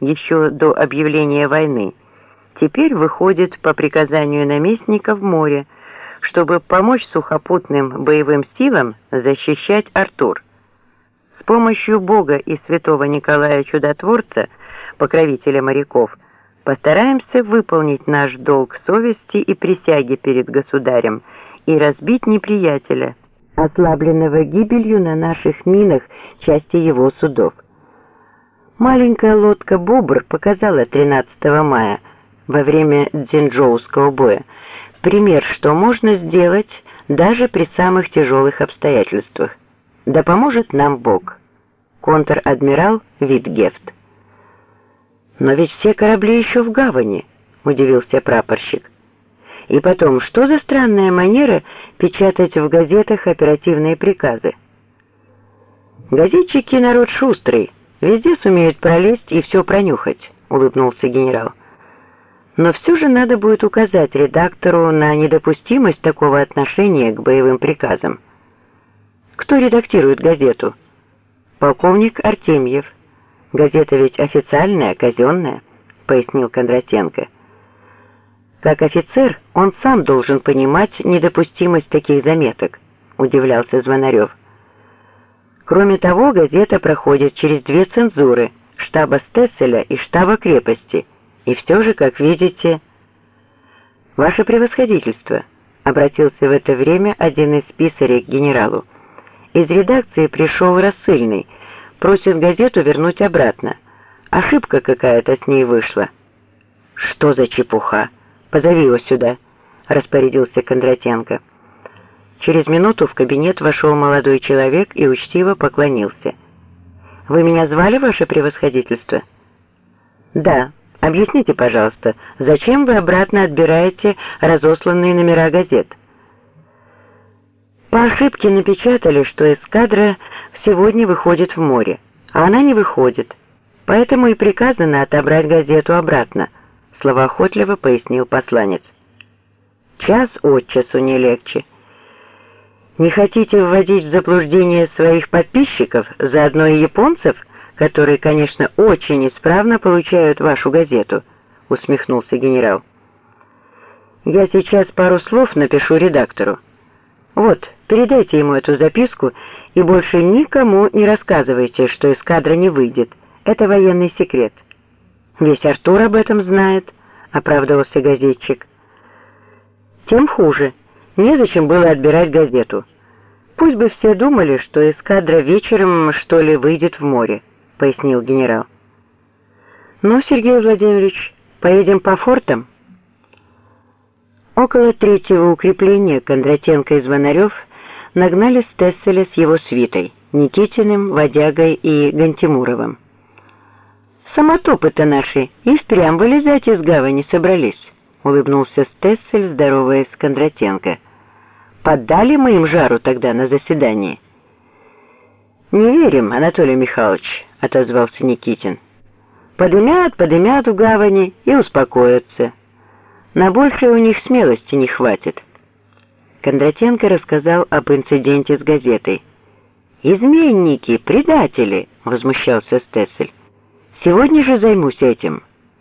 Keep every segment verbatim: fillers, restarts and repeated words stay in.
еще до объявления войны, теперь выходит по приказанию наместника в море, чтобы помочь сухопутным боевым силам защищать Артур. С помощью Бога и святого Николая Чудотворца, покровителя моряков, постараемся выполнить наш долг совести и присяги перед государем и разбить неприятеля, ослабленного гибелью на наших минах части его судов. Маленькая лодка «Бобр» показала тринадцатого мая во время Дзинчжоуского боя пример, что можно сделать даже при самых тяжелых обстоятельствах. Да поможет нам Бог. Контр-адмирал Витгефт. «Но ведь все корабли еще в гавани», — удивился прапорщик. «И потом, что за странная манера печатать в газетах оперативные приказы?» «Газетчики народ шустрый, везде сумеют пролезть и все пронюхать», — улыбнулся генерал. «Но все же надо будет указать редактору на недопустимость такого отношения к боевым приказам». «Кто редактирует газету?» «Полковник Артемьев. Газета ведь официальная, казенная», — пояснил Кондратенко. «Как офицер он сам должен понимать недопустимость таких заметок», — удивлялся Звонарев. «Кроме того, газета проходит через две цензуры — штаба Стесселя и штаба крепости. И все же, как видите...» «Ваше превосходительство», — обратился в это время один из писарей к генералу. «Из редакции пришел рассыльный, просит газету вернуть обратно. Ошибка какая-то с ней вышла». «Что за чепуха? Позови его сюда», — распорядился Кондратенко. Через минуту в кабинет вошел молодой человек и учтиво поклонился. «Вы меня звали, ваше превосходительство?» «Да. Объясните, пожалуйста, зачем вы обратно отбираете разосланные номера газет?» «По ошибке напечатали, что эскадра сегодня выходит в море, а она не выходит, поэтому и приказано отобрать газету обратно», — словоохотливо пояснил посланец. «Час от часу не легче. Не хотите вводить в заблуждение своих подписчиков, заодно и японцев, которые, конечно, очень исправно получают вашу газету?» — усмехнулся генерал. «Я сейчас пару слов напишу редактору. Вот, передайте ему эту записку и больше никому не рассказывайте, что эскадра не выйдет. Это военный секрет». «Весь Артур об этом знает», — оправдывался газетчик. «Тем хуже. Незачем было отбирать газету. Пусть бы все думали, что эскадра вечером, что ли, выйдет в море», — пояснил генерал. «Ну, Сергей Владимирович, поедем по фортам?» Около третьего укрепления Кондратенко и Звонарев нагнали Стесселя с его свитой, Никитиным, Водягой и Гантимуровым. «Самотопы-то наши и впрямь вылезать из гавани собрались», — улыбнулся Стессель, здороваясь с Кондратенко. «Поддали мы им жару тогда на заседании». «Не верим, Анатолий Михайлович», — отозвался Никитин. «Подымят, подымят в гавани и успокоятся. На большее у них смелости не хватит». Кондратенко рассказал об инциденте с газетой. «Изменники, предатели!» — возмущался Стессель. «Сегодня же займусь этим».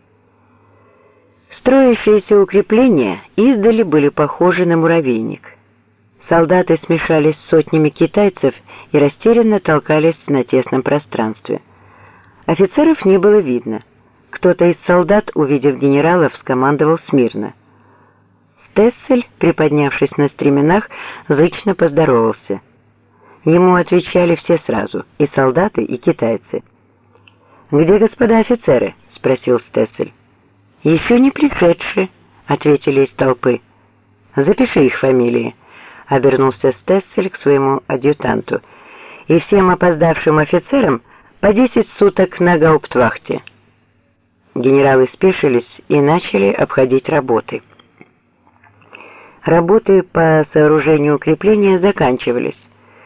Строящиеся укрепления издали были похожи на муравейник. Солдаты смешались с сотнями китайцев и растерянно толкались на тесном пространстве. Офицеров не было видно. Кто-то из солдат, увидев генералов, скомандовал смирно. Стессель, приподнявшись на стременах, зычно поздоровался. Ему отвечали все сразу, и солдаты, и китайцы. «Где господа офицеры?» — спросил Стессель. «Еще не пришедшие», — ответили из толпы. «Запиши их фамилии», — обернулся Стессель к своему адъютанту. «И всем опоздавшим офицерам по десять суток на гауптвахте». Генералы спешились и начали обходить работы. Работы по сооружению укрепления заканчивались.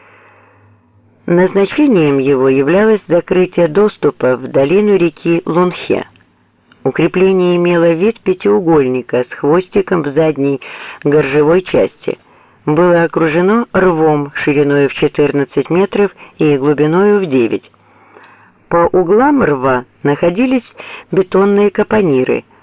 Назначением его являлось закрытие доступа в долину реки Лунхе. Укрепление имело вид пятиугольника с хвостиком в задней горжевой части. Было окружено рвом шириной в четырнадцать метров и глубиной в девять. По углам рва находились бетонные капониры,